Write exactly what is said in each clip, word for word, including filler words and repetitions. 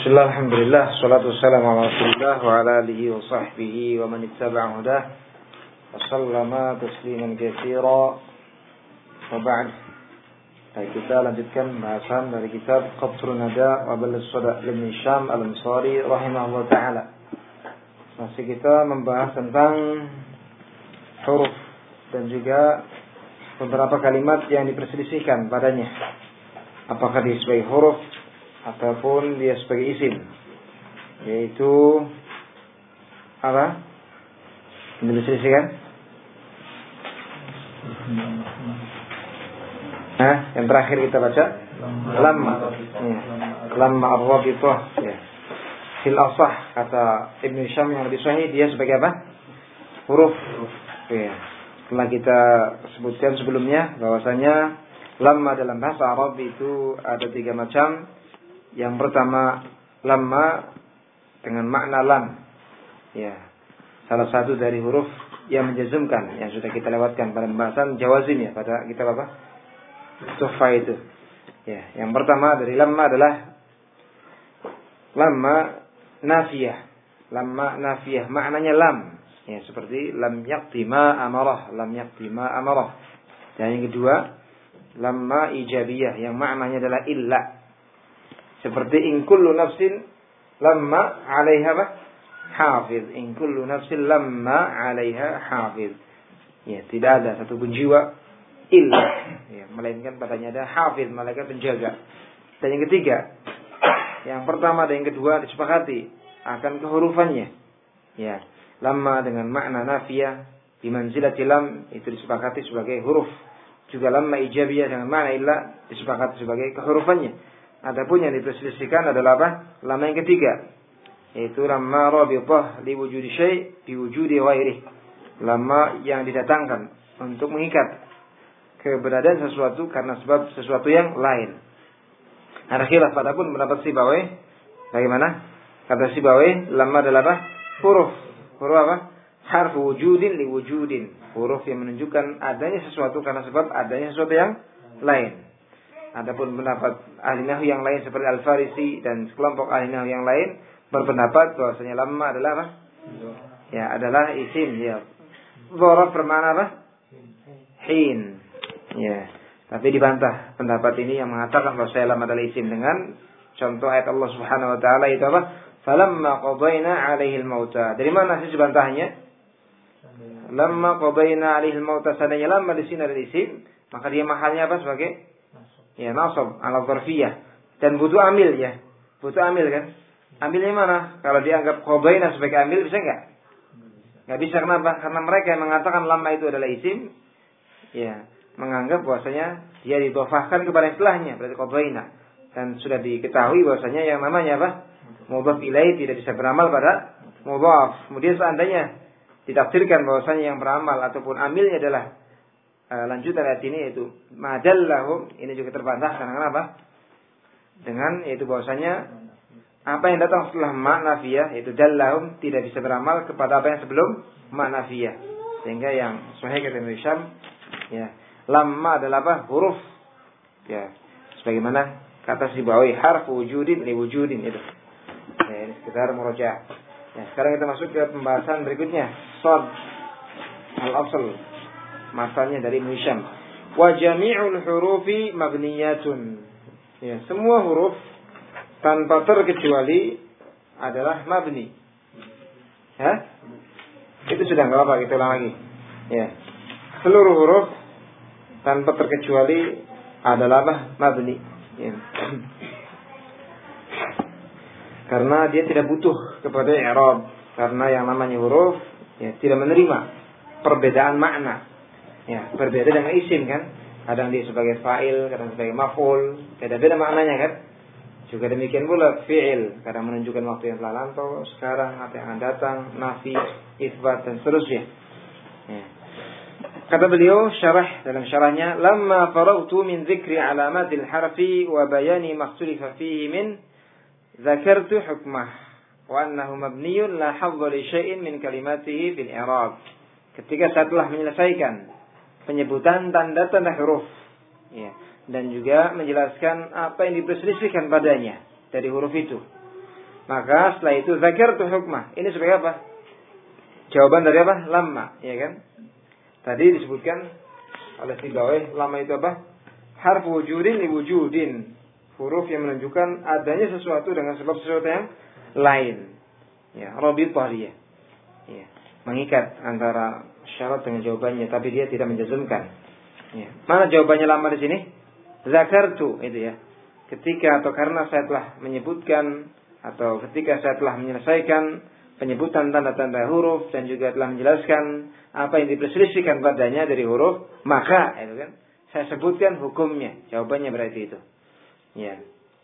Bismillah, alhamdulillah, salatu wassalamu ala rasulillah wa ala alihi wa sahbihi wa man ittaba'a hudah wa sallama tasliman katsira wa ba'd. Baik, kita lanjutkan bahasan dari kitab Qatrun Nada wa Balagh Sada' Ibn Hisham Al-Ansari rahimahullah ta'ala. Masih kita membahas tentang huruf dan juga beberapa kalimat yang diperselisihkan padanya, apakah dia sebagai huruf ataupun dia sebagai isim, yaitu apa? Yang diperselisihkan? Nah, yang terakhir kita baca lamma, ya. Lamma ar-rabithah, ya. Fil asah kata Ibn Hisham yang lebih sahih, dia sebagai apa? Huruf. Ya. Setelah kita sebutkan sebelumnya bahwasanya lamma dalam bahasa Arab itu ada tiga macam. Yang pertama lamma dengan makna lam, ya, salah satu dari huruf yang menjazmkan yang sudah kita lewatkan pada pembahasan jawazim, ya, pada kitab apa? Tuhfah itu. Ya, yang pertama dari lamma adalah lamma nafiyah. Lamma nafiyah maknanya lam, ya, seperti lam yaqti ma amarah, lam yaqti ma amarah. Dan yang kedua lamma ijabiyah yang maknanya adalah illa. Seperti in kullu nafsin lamma 'alaiha hafiz. In kullu nafsin lamma 'alaiha hafiz. Ya, tidak ada satu pun jiwa illa, ya, melainkan padanya ada hafiz, malaikat penjaga. Dan yang ketiga, yang pertama dan yang kedua disepakati akan kehurufannya. Ya, lamma dengan makna nafiyah bi manzilati lam itu disepakati sebagai huruf. Juga lamma ijabiyah dengan makna illa disepakati sebagai kehurufannya. Adapun yang diperselisihkan adalah apa? Lamma yang ketiga, yaitu lamma rabithah li wujudi syai' bi wujudi ghairihi. Lamma yang didatangkan untuk mengikat keberadaan sesuatu karena sebab sesuatu yang lain. Ada khilaf adapun pendapat Sibawayh. Bagaimana? Kata Sibawayh, lamma adalah apa? Huruf. Huruf apa? Harfu wujudin li wujudin. Huruf yang menunjukkan adanya sesuatu karena sebab adanya sesuatu yang lain. Adapun pendapat ahli nahwu yang lain seperti Al-Farisi dan sekelompok ahli nahwu yang lain berpendapat bahwasanya lamma adalah apa? Ya, adalah isim, ya. Dzaraf bermakna apa? Hin. Ya. Tapi dibantah pendapat ini yang mengatakan bahwa lamma adalah isim dengan contoh ayat Allah Subhanahu wa taala itu apa? Falamma qadayna 'alaihi al-mauta. Dari mana sih bantahnya? Lamma qadayna 'alaihi al-mauta, seandainya lamma di sini adalah isim, maka dia mahalnya apa sebagai ya nasab ala dzarfiyah dan butuh amil, ya. Butuh amil kan? Amilnya mana? Kalau dianggap qadaina sebagai amil bisa enggak? Enggak bisa. Kenapa? Karena mereka yang mengatakan lamma itu adalah isim, ya, menganggap bahwasanya dia didhofahkan kepada istilahnya, berarti qadaina. Dan sudah diketahui bahwasanya yang namanya apa? Mudhaf ilaih tidak bisa beramal pada mudhaf. Kemudian seandainya ditafsirkan bahwasanya yang beramal ataupun amilnya adalah uh, lanjutan ayat ini yaitu madallahum, ini juga terbantah karena kenapa? Dengan yaitu bahwasanya apa yang datang setelah ma'nafiyah yaitu dallahum tidak bisa beramal kepada apa yang sebelum ma'nafiyah. Sehingga yang sahih kata Ibnu Hisham, ya, lamma adalah apa? Huruf. Ya, sebagaimana kata Sibawayh, harfu wujudin li wujudin itu. Ya, ini sekedar murojaah. Ya, sekarang kita masuk ke pembahasan berikutnya. Shad al-asl, masalahnya dari Ibnu Hisham. Wa jami'ul hurufi mabniyatun. Ya, semua huruf tanpa terkecuali adalah mabni. Ya? Itu sudah enggak apa-apa, kita ulang lagi. Ya. Seluruh huruf tanpa terkecuali adalah apa? Mabni. Ya. Karena dia tidak butuh kepada i'rab, karena yang namanya huruf, ya, tidak menerima perbedaan makna. Ya, berbeda dengan isim kan? Kadang dia sebagai fa'il, kadang sebagai maf'ul, beda-beda maknanya kan? Juga demikian pula fi'il, kadang menunjukkan waktu yang telah lampau, sekarang atau yang akan datang, nafi, itsbat dan seterusnya. Ya. Kata beliau syarah dalam syarahnya, lamma faragtu min dzikri alamatil harfi wa bayani ma ikhtalafa fihi min dzakartu hukmah wa annahu mabniyun la hadza li syai'in min kalimatihi fil i'rab. Ketika saya telah menyelesaikan penyebutan tanda-tanda huruf, ya, dan juga menjelaskan apa yang diperselisihkan padanya dari huruf itu, Maka setelah itu zakartu hukmah. Ini sebagai apa? Jawaban dari apa? Lamma, ya kan? Tadi disebutkan oleh Sibawayh, lamma itu apa? Harfu wujudin li wujudin. Huruf yang menunjukkan adanya sesuatu dengan sebab sesuatu yang lain. Ya, rabithah dia. Ya, mengikat antara syarat dengan jawabannya, tapi dia tidak menjazmkan. Ya. Mana jawabannya lamma di sini? Zakartu, itu ya. Ketika atau karena saya telah menyebutkan atau ketika saya telah menyelesaikan penyebutan tanda-tanda huruf dan juga telah menjelaskan apa yang diperselisihkan padanya dari huruf, maka itu kan saya sebutkan hukumnya. Jawabannya berarti itu. Ya.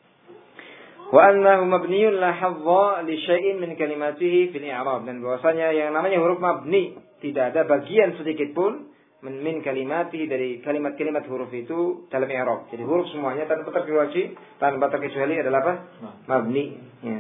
Wa annahu mabniyun la hadza li syai'in min kalimatihi fil i'rab, dan bahwasanya yang namanya huruf mabni tidak ada bagian sedikit pun min kalimatihi dari kalimat-kalimat huruf itu dalam i'rab. Jadi huruf semuanya tanpa terkecuali tanpa terkecuali adalah apa? Mabni. Ya.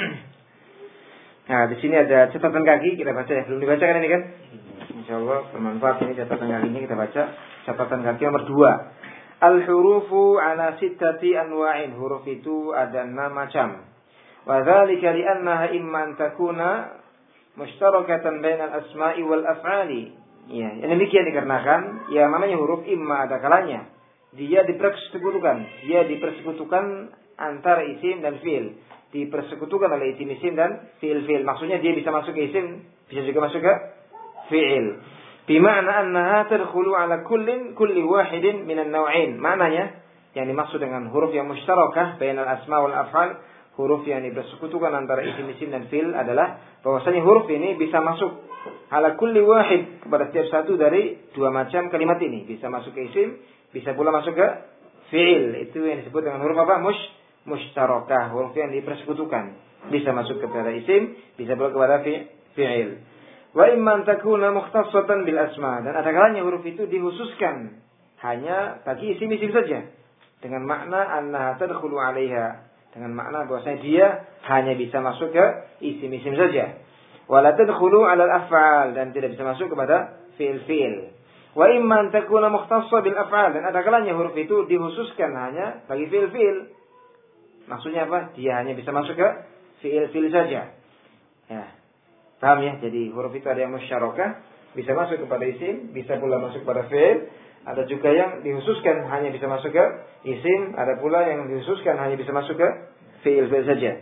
Nah, di sini ada catatan kaki, kita baca ya. Belum dibacakan ini kan? Insyaallah bermanfaat ini catatan kaki ini, kita baca catatan kaki nomor dua. Al-hurufu ala sittati anwa'in. Huruf itu ada enam macam. Wa dzalika li annaha imma an takuna mushtarakatan bainal asma'i wal af'ali. Ya, yang demikian dikarenakan yang namanya huruf imma ada kalanya dia dipersekutukan, dia dipersekutukan antara isim dan fi'il. Dipersekutukan oleh isim isim dan fi'il fi'il. Maksudnya dia bisa masuk ke isim, bisa juga masuk ke fi'il. Bima'na annaha tadkhulu ala kullin kulli wahidin minan naw'ain. Maknanya yang dimaksud dengan huruf yang mushtarakah bainal asma wal af'al, huruf yang dipersekutukan antara isim isim dan fi'il adalah bahwasanya huruf ini bisa masuk ala kulli wahid kepada setiap satu dari dua macam kalimat ini. Bisa masuk ke isim, bisa pula masuk ke fi'il. Itu yang disebut dengan huruf apa? Mush mushtarakah, huruf yang dipersekutukan. Bisa masuk kepada isim, bisa pula kepada fi'il. Wa imman takuna mukhtassatan bil asma, dan ada kalanya huruf itu dikhususkan hanya bagi isim-isim saja dengan makna annaha tadkhulu 'alaiha, dengan makna bahwasanya dia hanya bisa masuk ke isim-isim saja. Wa la tadkhulu 'ala al-af'al, dan tidak bisa masuk kepada fi'il-fi'il. Wa imman takuna mukhtassa bil af'al, dan ada kalanya huruf itu dikhususkan hanya bagi fi'il-fi'il. Maksudnya apa? Dia hanya bisa masuk ke fi'il-fi'il saja. Ya. Paham ya? Jadi huruf itu ada yang musyarakah, bisa masuk kepada isim, bisa pula masuk kepada fi'il. Ada juga yang dikhususkan hanya bisa masuk ke isim, ada pula yang dikhususkan hanya bisa masuk ke fi'il-fi'il saja.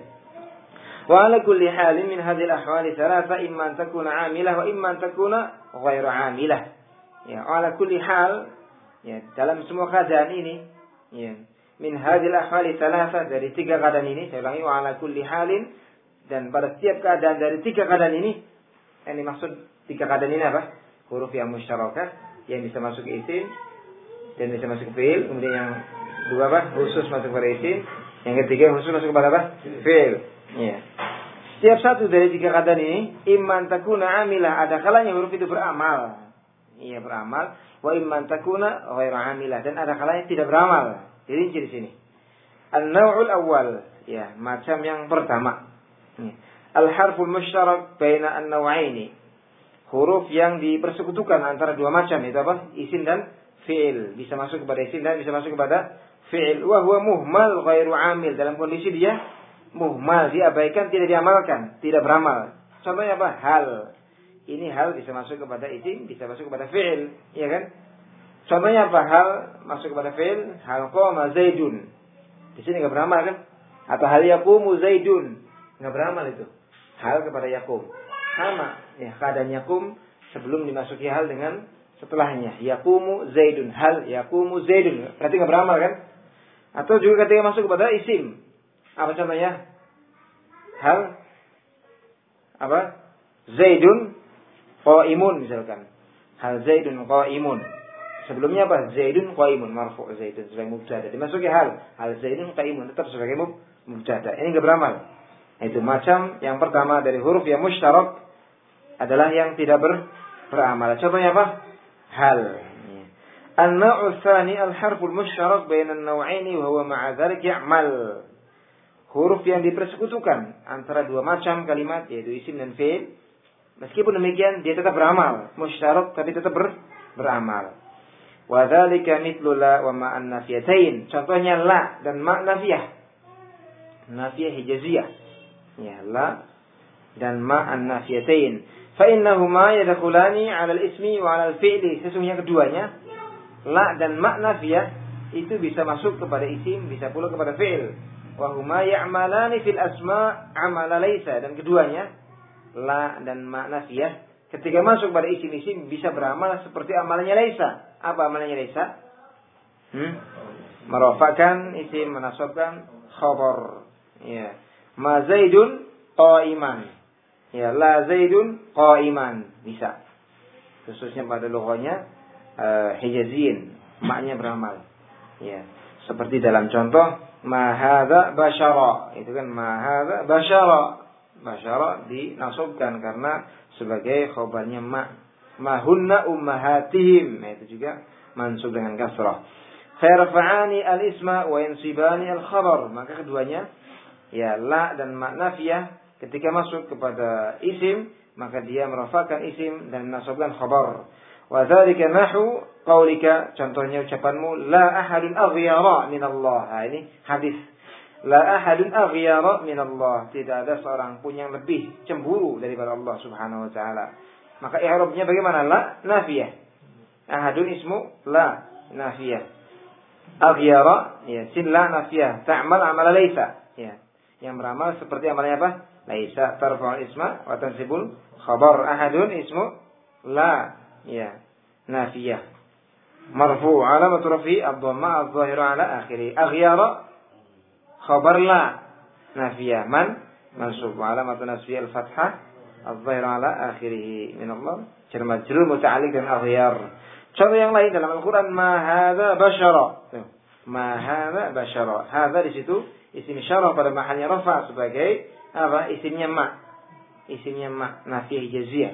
Wa ala kulli halin min hadhil ahwali thalatha imma an takuna 'amilah wa imma an takuna ghairu 'amilah. Ya, ala kulli hal, ya, dalam semua keadaan ini, ya, min hadhil ahwali thalatha, dari tiga keadaan ini, saya ulangi, wa ala kulli halin, dan pada setiap keadaan dari tiga keadaan ini, yang dimaksud tiga keadaan ini apa? Huruf yang musyarakah, yang bisa masuk ke isim, dan bisa masuk ke fi'il. Kemudian yang dua apa? Khusus masuk kepada isim. Yang ketiga khusus masuk kepada apa? Fi'il. Ya. Setiap satu dari tiga keadaan ini, imman takuna amilah, ada kalanya huruf itu beramal. Iya, beramal. Wa imman takuna ghairu amilah, dan ada kalanya tidak beramal. Dirinci di sini. An-naw'ul awal, ya, macam yang pertama. Al-harful musytarak baina an-naw'aini. Huruf yang dipersekutukan antara dua macam, itu apa? Isim dan fi'il. Bisa masuk kepada isim dan bisa masuk kepada fi'il. Wa huwa muhmal ghairu amil. Dalam kondisi dia muhmal, diabaikan, tidak diamalkan, tidak beramal. Contohnya apa? Hal. Ini hal bisa masuk kepada isim, bisa masuk kepada fi'il, ya kan? Contohnya apa? Hal masuk kepada fi'il. Hal qama Zaidun. Di sini enggak beramal kan? Atau hal yaqumu Zaidun. Enggak beramal itu. Hal kepada yaqum. Sama, ya, keadaan yakum sebelum dimasuki hal dengan setelahnya. Yaqumu Zaidun, hal yaqumu Zaidun. Berarti enggak beramal kan? Atau juga ketika masuk kepada isim. Apa contohnya? Hal apa? Zaidun qaimun misalkan. Hal Zaidun qaimun. Sebelumnya apa? Zaidun qaimun, marfu' Zaidun sebagai mubtada. Dimasuki hal, hal Zaidun qaimun tetap sebagai mubtada. Ini enggak beramal. Itu macam yang pertama dari huruf yang musytarak adalah yang tidak ber, beramal. Contohnya apa? Hal. An-naw'u tsani al-harful musytarak baina an-naw'aini wa huwa ma'a dzalik ya'mal. Huruf yang dipersekutukan antara dua macam kalimat, yaitu isim dan fi'il. Meskipun demikian dia tetap beramal, musytarak tapi tetap ber, beramal. Wa dzalika mithlu la wa ma'an nafiyatain. Contohnya la dan ma nafiyah. Nafiyah hijaziyah. Ya, la dan ma an-nafiyatain. Fa innahuma yadkhulani 'ala al-ismi wa 'ala al-fi'li. Sesungguhnya keduanya, la dan ma nafiyah itu bisa masuk kepada isim, bisa pula kepada fi'il. Wa huma ya'malani fil asma' 'amala laysa. Dan keduanya, la dan ma nafiyah ketika masuk pada isim-isim bisa beramal seperti amalannya laysa. Apa amalannya laysa? Hmm? Merafakan isim, menasabkan khabar. Ya. Ma Zaidun qa'iman. Ya, la Zaidun qa'iman. Bisa. Khususnya pada lughahnya uh, Hijaziyin, maknya beramal. Ya. Seperti dalam contoh ma hadza basyara. Itu kan ma hadza basyara. Basyara dinasabkan karena sebagai khabarnya ma. Ma hunna ummahatihim. Nah, itu juga mansub dengan kasrah. Fayrfa'ani al-isma wa yansibani al-khabar. Maka keduanya, ya, la dan ma nafiyah ketika masuk kepada isim, maka dia merafakan isim dan menasabkan khabar. Wa dzalika nahu qaulika, contohnya ucapanmu la ahadun aghyara min Allah. Nah, ini hadis. La ahadun aghyara min Allah. Tidak ada seorang pun yang lebih cemburu daripada Allah Subhanahu wa taala. Maka i'rabnya bagaimana? La nafiyah. Ahadun ismu la nafiyah. Aghyara, ya, sin la nafiyah, ta'mal amala laysa, ya. Yang beramal seperti amalnya apa? Laysa, tarfa'ul isma wa tansibul khabar. Ahadun ismu la, ya, nafiyah. Marfu' alamatu rafi' ad-dhamma adh-dhahiru ala akhirih. Aghyara khabar la nafiyah. Man mansub alamatu nasbi al-fathah adh-dhahiru ala akhirih. Min Allah jar majrur muta'alliq dengan aghyar. Contoh yang lain dalam Al-Quran, ma hadza basyara. Ma hadza basyara. Hadza di situ isim isyarah pada mahalnya rafa sebagai apa? Isimnya ma. Isimnya ma, nafiyah jaziyah.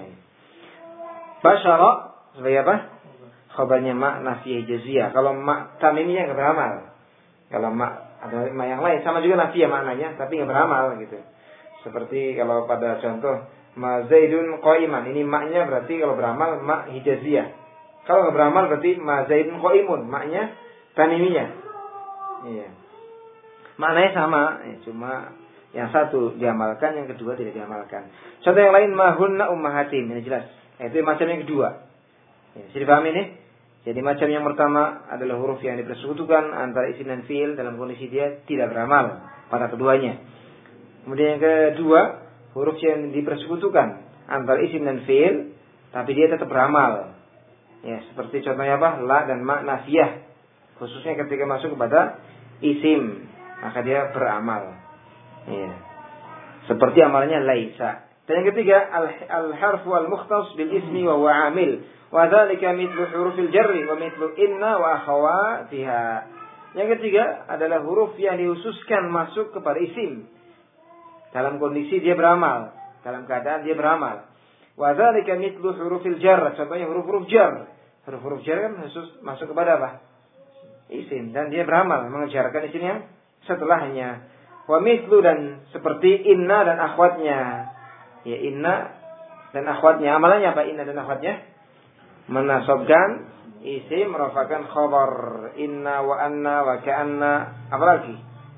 Basyara sebagai apa? Khabarnya ma, nafiyah jaziyah. Kalau ma tamimiyah enggak beramal. Kalau ma ada ma yang lain sama juga nafiyah maknanya, tapi enggak beramal gitu. Seperti kalau pada contoh ma Zaidun qa'iman. Ini maknya berarti kalau beramal ma hijaziyah. Kalau nggak beramal berarti ma Zaidun qa'imun, maknya tanimiyah. Iya. Maknanya sama, ya, cuma yang satu diamalkan, yang kedua tidak diamalkan. Contoh yang lain ma hunna ummahatim, ini jelas. Itu macam yang kedua. Ya, bisa dipahami ini? Jadi macam yang pertama adalah huruf yang dipersekutukan antara isim dan fiil dalam kondisi dia tidak beramal pada keduanya. Kemudian yang kedua, huruf yang dipersekutukan antara isim dan fiil tapi dia tetap beramal. Ya, seperti contohnya apa? La dan ma nafiyah. Khususnya ketika masuk kepada isim, maka dia beramal. Ya. Seperti amalnya laisa. Dan yang ketiga, al-harfu al-mukhtas bil ismi wa huwa amil. Wa dzalika mithlu hurufil jarri wa mithlu inna wa akhawatiha. Yang ketiga adalah huruf yang dihususkan masuk kepada isim dalam kondisi dia beramal, dalam keadaan dia beramal. Wa dzalika mithlu hurufil jar. Contohnya huruf-huruf jar. Huruf-huruf jar kan khusus masuk kepada apa? Isim, dan dia beramal mengejarkan isimnya setelahnya. Wa mithlu, dan seperti inna dan akhwatnya. Ya, inna dan akhwatnya. Amalannya apa inna dan akhwatnya? Menasabkan isim, merafakan khabar. Inna wa anna wa ka'anna. Apa lagi?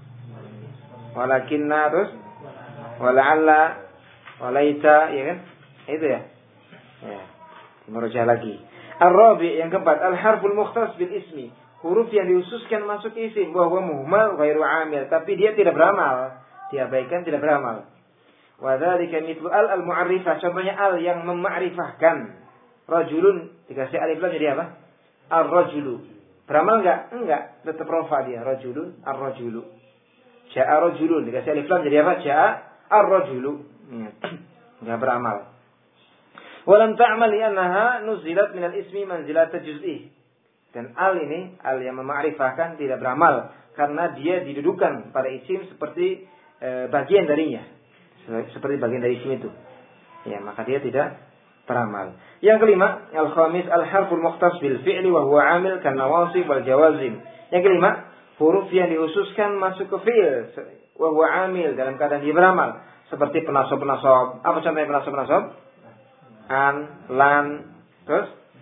Walakinna, terus wala'alla, walaita, ya kan? Itu ya. Ya. Merujah lagi. Ar-rabi', yang keempat, al-harful mukhtas bil ismi. Huruf yang dihususkan masuk isim, bahwa muhmal ghairu amil, tapi dia tidak beramal, diabaikan, tidak beramal. Wa dzalika mithlu al al-mu'arrifah, contohnya al yang mema'rifahkan. Rajulun dikasih alif lam jadi apa? Ar-rajulu. Beramal enggak? Enggak, tetap rafa dia, rajulun, ar-rajulu. Ja'a rajulun dikasih alif lam jadi apa? Ja'a ar-rajulu. Enggak beramal. Walam ta'mal li'annaha nuzilat minal ismi manzilat juz'i. Dan al ini, al yang memakrifahkan tidak beramal karena dia didudukan pada isim seperti e, bagian darinya. Seperti bagian dari isim itu. Ya, maka dia tidak beramal. Yang kelima, al-khamis al-harful mukhtas bil fi'li wa huwa 'amil kan nawasib wal jawazim. Yang kelima, huruf yang dihususkan masuk ke fi'il wa huwa 'amil dalam keadaan dia beramal, seperti penasab-penasab. Apa contohnya penasab-penasab? An, lan, terus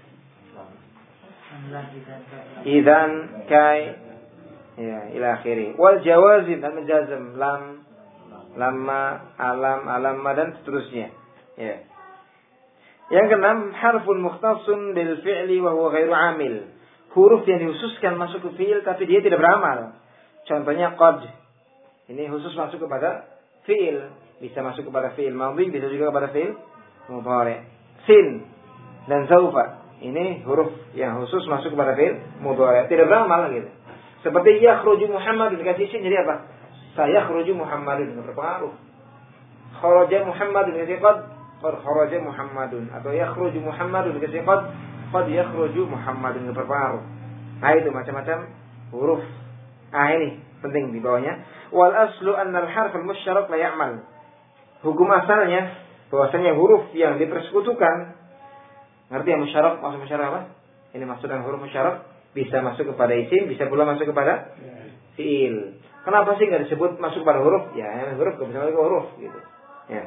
idan, kai, ya, ila akhiri. Wal jawazim, dan menjazm, lam, lamma, alam, alamma dan seterusnya. Ya. Yang keenam, harfun mukhtassun bil fi'li wa huwa ghairu amil. Huruf yang dihususkan masuk ke fi'il tapi dia tidak beramal. Contohnya qad. Ini khusus masuk kepada fi'il, bisa masuk kepada fi'il madhi, bisa juga kepada fi'il mudhari'. Sin dan saufa. Ini huruf yang khusus masuk kepada fi'il mudhari', tidak beramal gitu. Seperti yakhruju Muhammadun, dikasih sin jadi apa? Sayakhruju Muhammadun, berpengaruh. Kharaja Muhammadun, dikasih qad, qad kharaja Muhammadun. Atau yakhruju Muhammadun, dikasih qad, qad yakhruju Muhammadun, berpengaruh. Nah itu macam-macam huruf. Ah ini penting di bawahnya. Wal aslu annal harf al musyarak la ya'mal. Hukum asalnya bahwasanya huruf yang dipersekutukan, ngerti ya musyarak? Maksud musyarak apa? Ini maksudnya huruf musyarak bisa masuk kepada isim, bisa pula masuk kepada fiil. Kenapa sih nggak disebut masuk kepada huruf? Ya, huruf nggak bisa masuk ke huruf gitu. Ya.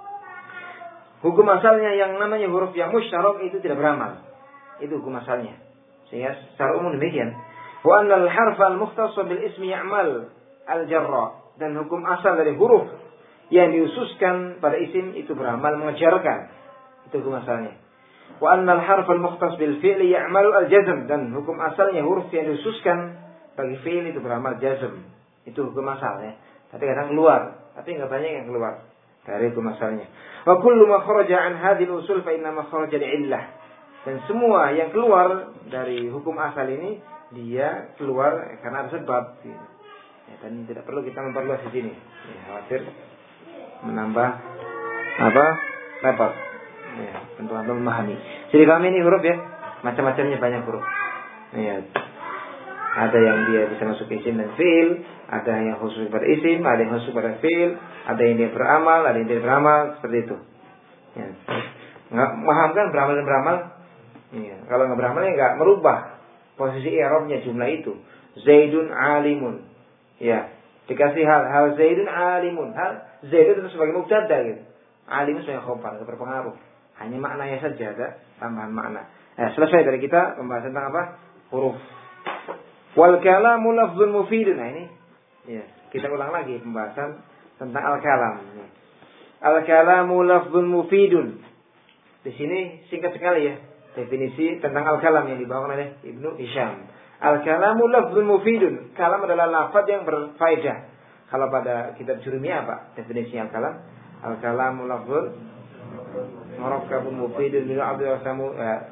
Hukum asalnya yang namanya huruf yang musyarak itu tidak beramal. Itu hukum asalnya. Sehingga secara umum demikian. Wa anna al-harf al-mukhtass bil ismi ya'mal al-jarra, dan hukum asal dari huruf yang dihususkan pada isim itu beramal mengejarkan. Itu hukum asalnya. Wa anna al-harf al-mukhtass bil fi'li ya'malu al-jazm, dan hukum asalnya huruf yang dihususkan bagi fi'il itu beramal jazm. Itu hukum asalnya. Tapi kadang keluar, tapi enggak banyak yang keluar dari hukum asalnya. Wa kullu ma kharaja an hadhihi al-usul fa inna ma kharaja li'illah. Dan semua yang keluar dari hukum asal ini dia keluar karena ada sebab. Ya, dan tidak perlu kita memperluas di sini. Ya, khawatir menambah apa? Repot. Ya, tentu Anda memahami. Jadi kami ini huruf ya, macam-macamnya banyak huruf. Ya. Ada yang dia bisa masuk isim dan fiil, ada yang khusus pada isim, ada yang khusus pada fiil, ada yang dia beramal, ada yang tidak beramal, seperti itu. Ya. Nggak paham kan beramal dan beramal? Ya. Kalau nggak beramal ya nggak merubah posisi i'rabnya jumlah itu. Zaidun alimun. Ya, dikasih hal hal Zaidun alimun. Hal Zaidun itu sebagai mubtada gitu. Alimun sebagai khabar, berpengaruh. Hanya maknanya saja ada tambahan makna. Nah, selesai dari kita pembahasan tentang apa? Huruf. Wal kalamu lafzun mufidun. Nah ini ya, kita ulang lagi pembahasan tentang al-kalam. Al-kalamu lafzun mufidun. Di sini singkat sekali ya definisi tentang al-kalam yang dibawakan oleh Ibnu Hisham. Al-kalamu lafzun mufidun. Kalam adalah lafaz yang berfaedah. Kalau pada kitab Jurumiyah apa definisi al-kalam? Al-kalamu lafzun murakkabun mufidun min abdi wa samu.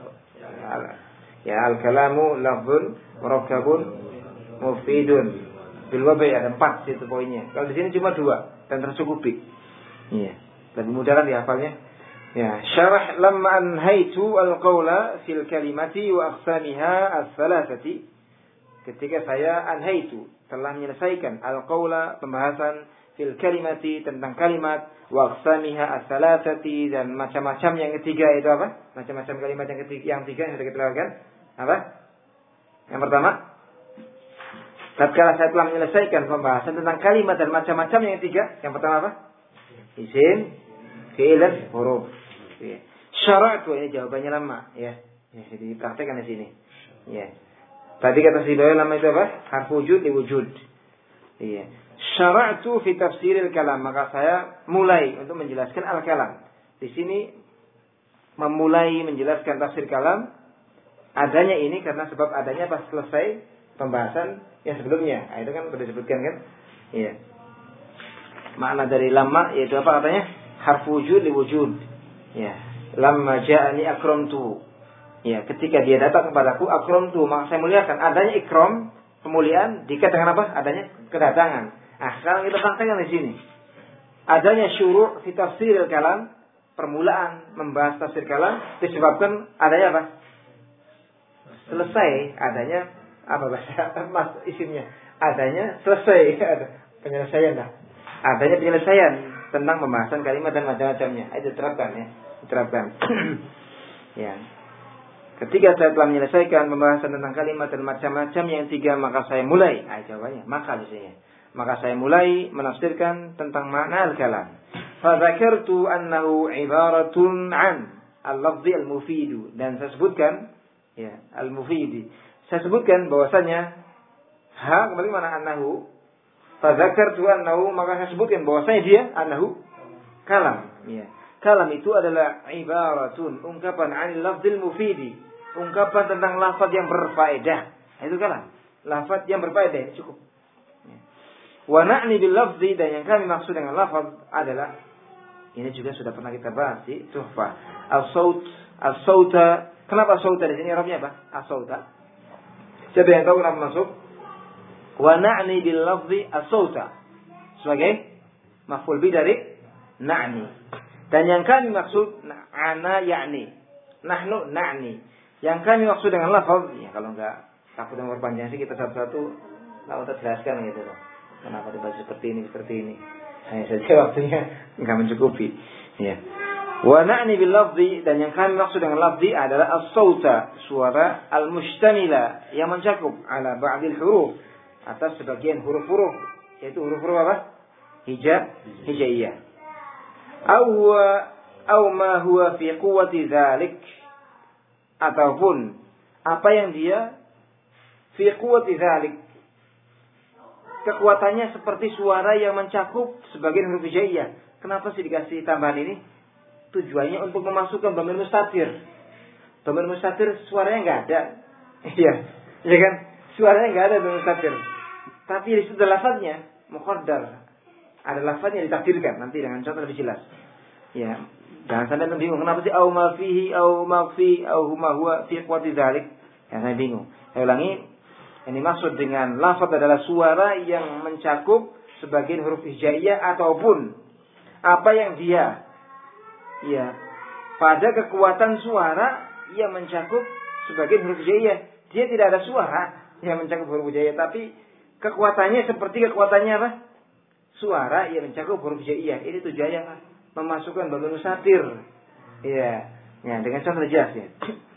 Ya, al-kalamu lafzun murakkabun mufidun. Bil wabi ada empat situ poinnya. Kalau di sini cuma dua dan tercukupi. Iya. Lebih mudah kan dihafalnya. Ya, syarah lamma anhaitu al-qawla fil kalimati wa aqsamiha as-salasati. Ketika saya anhaitu, telah menyelesaikan al-qawla, pembahasan fil kalimati, tentang kalimat, wa aqsamiha as-salasati, dan macam-macam yang ketiga itu apa? Macam-macam kalimat yang ketiga, yang tiga yang sudah kita lakukan. Apa? Yang pertama, tatkala saya telah menyelesaikan pembahasan tentang kalimat dan macam-macam yang ketiga, yang pertama apa? Isim, fi'il, dan huruf. Syara'tu, ini jawabannya lama ya. Ya, jadi praktekkan di sini. Ya. Tadi kata si doya lama itu apa? Harf wujud li wujud. Iya. Syara'tu fi tafsiril kalam, maka saya mulai untuk menjelaskan al-kalam. Di sini memulai menjelaskan tafsir kalam, adanya ini karena sebab adanya pas selesai pembahasan yang sebelumnya. Nah, itu kan sudah disebutkan kan? Iya. Makna dari lama yaitu apa katanya? Harf wujud li wujud. Ya, lamma ja'ani akramtu. Ya, ketika dia datang kepadaku akramtu, maka saya muliakan. Adanya ikram, kemuliaan dikatakan apa? Adanya kedatangan. Ah, sekarang kita praktekkan di sini. Adanya syuru' fi tafsiril kalam, permulaan membahas tafsir kalam disebabkan adanya apa? Selesai adanya apa bahasa mas isimnya? Adanya selesai ada penyelesaian dah. Adanya penyelesaian tentang pembahasan kalimat dan macam-macamnya. Itu terapkan ya. Diterapkan. Ya. Ketika saya telah menyelesaikan pembahasan tentang kalimat dan macam-macam yang tiga, maka saya mulai. Ah, jawabannya, maka di sini. Maka saya mulai menafsirkan tentang makna al-kalam. Fa dzakartu annahu ibaratun an al-lafzi al-mufid, dan saya sebutkan ya, al-mufidi. Saya sebutkan bahwasanya ha kembali mana annahu Fadzakartu annahu, maka saya sebutkan bahwasanya dia annahu kalam. Ya. Kalam itu adalah ibaratun, ungkapan 'anil lafdzil mufidi, ungkapan tentang lafaz yang berfaedah. Itu kalam. Lafaz yang berfaedah cukup. Ya. Wa na'ni bil lafzi, dan yang kami maksud dengan lafaz adalah, ini juga sudah pernah kita bahas di Tuhfah. As-saut, as-sauta. Kenapa sauta di sini Arabnya apa? As-sauta. Siapa yang tahu kenapa masuk? Wa na'ni bil lafzi as-sauta. Sebagai maf'ul bi dari na'ni. Dan yang kami maksud ana ya'ni. Nahnu na'ni. Yang kami maksud dengan lafaz, ya kalau enggak takut yang berpanjang sih kita satu-satu lalu kita jelaskan gitu loh. Kenapa dibaca seperti ini, seperti ini. Hanya saja waktunya enggak mencukupi. Ya. Wa na'ni bil lafzi, dan yang kami maksud dengan lafzi adalah as-sauta, suara al-mustamila yang mencakup ala ba'dil huruf, atas sebagian huruf-huruf, yaitu huruf-huruf apa? Hija, hijaiyah. Aw aw ma huwa fi quwwati dzalik, ataupun apa yang dia fi quwwati dzalik, kekuatannya seperti suara yang mencakup sebagian huruf hijaiyah. Kenapa sih dikasih tambahan ini? Tujuannya untuk memasukkan dhamir mustatir. Dhamir mustatir suaranya enggak ada. Iya. Iya kan? Suaranya enggak ada dhamir mustatir. Tapi di situ lafaznya muqaddar. Ada lafaznya ditakdirkan, nanti dengan contoh lebih jelas. Ya. Jangan sampai bingung kenapa sih au ma fihi au ma fi au huma huwa fi quwwati dzalik. Yang saya bingung. Saya ulangi. Ini maksud dengan lafaz adalah suara yang mencakup sebagian huruf hijaiyah ataupun apa yang dia, ya, pada kekuatan suara yang mencakup sebagian huruf hijaiyah. Dia tidak ada suara yang mencakup huruf hijaiyah, tapi kekuatannya seperti kekuatannya apa? Suara yang mencakup huruf hijaiyah. Ini tujuannya apa? Memasukkan dhamir mustatir. Iya. Ya, dengan contoh jelas ya.